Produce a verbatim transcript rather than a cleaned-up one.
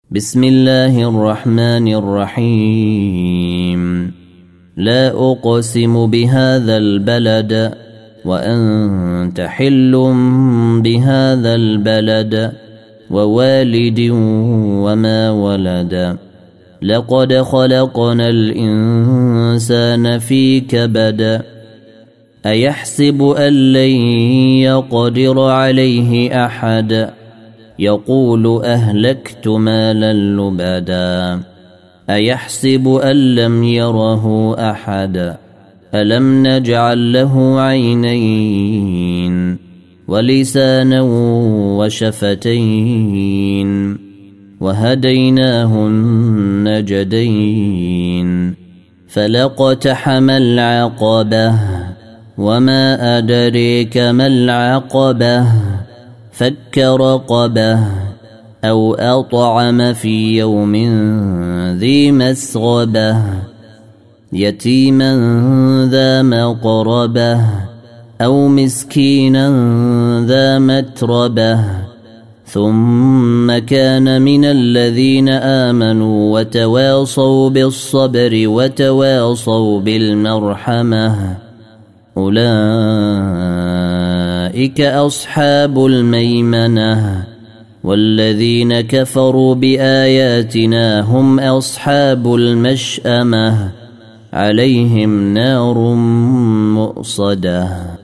بسم الله الرحمن الرحيم. لا أقسم بهذا البلد وأنت حل بهذا البلد ووالد وما ولد. لقد خلقنا الإنسان في كبد. أيحسب أن لن يقدر عليه أحد. يقول أهلكت مالا لبدا. أيحسب أن لم يره أحد. ألم نجعل له عينين ولسانا وشفتين وهديناه النجدين. فلاقتحم العقبة وما أدريك ما العقبة. فك رقبة أو أطعم في يوم ذي مسغبة. يتيما ذا مقربة أو مسكينا ذا متربة. ثم كان من الذين آمنوا وتواصوا بالصبر وتواصوا بالمرحمة. أولئك أصحاب الميمنة. والذين كفروا بآياتنا هم أصحاب المشأمة. عليهم نار مؤصدة.